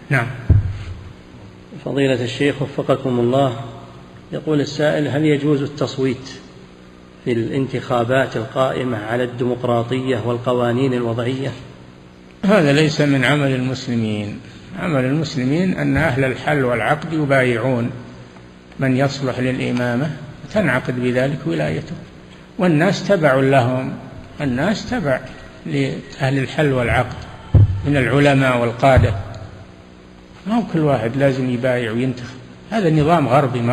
نعم. فضيلة الشيخ وفقكم الله، يقول السائل: هل يجوز التصويت في الانتخابات القائمة على الديمقراطية والقوانين الوضعية؟ هذا ليس من عمل المسلمين. عمل المسلمين أن أهل الحل والعقد يبايعون من يصلح للإمامة، تنعقد بذلك ولايته، والناس تبع لهم، الناس تبع لأهل الحل والعقد من العلماء والقادة، ما هو كل واحد لازم يبايع وينتخب. هذا نظام غربي